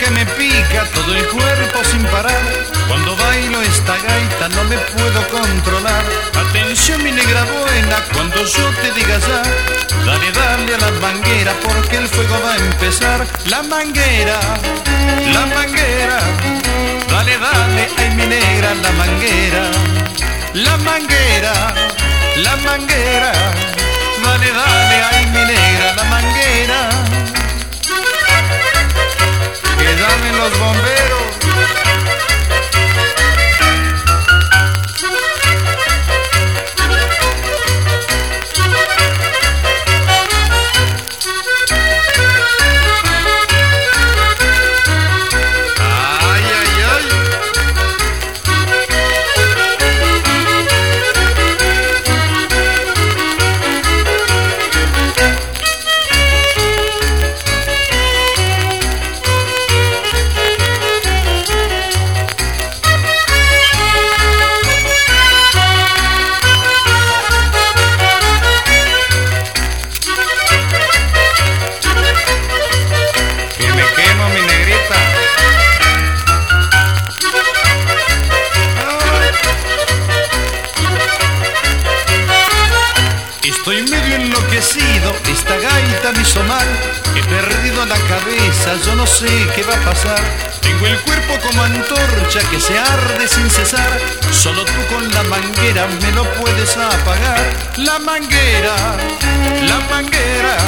que me pica todo el cuerpo sin parar. Cuando bailo esta gaita no me puedo controlar. Atención mi negra buena, cuando yo te diga ya, dale, dale a la manguera porque el fuego va a empezar. La manguera, dale, dale, ay mi negra, la manguera. La manguera, dale, dale, ay mi negra, la manguera. Que llamen los bomberos. Estoy medio enloquecido, esta gaita me hizo mal. He perdido la cabeza, yo no sé qué va a pasar. Tengo el cuerpo como antorcha que se arde sin cesar. Solo tú con la manguera me lo puedes apagar. La manguera,